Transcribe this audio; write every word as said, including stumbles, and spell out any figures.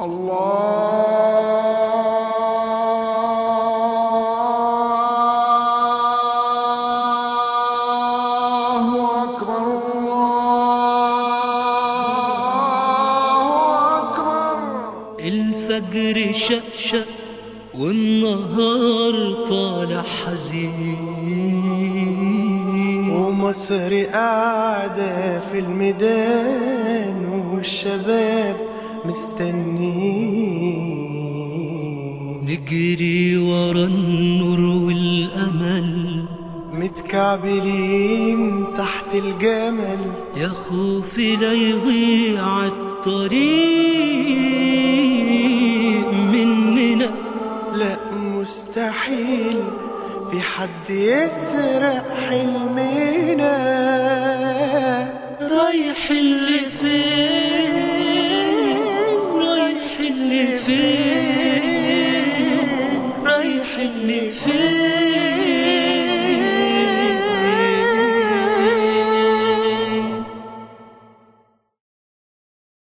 الله أكبر الله أكبر. الفجر شقشق والنهار طالع حزين، ومصر قاعدة في الميدان والشباب مستنين، نجري ورا النور والأمل متكعبلين تحت الجمل، يا خوفي لا يضيع الطريق مننا. لا مستحيل في حد يسرق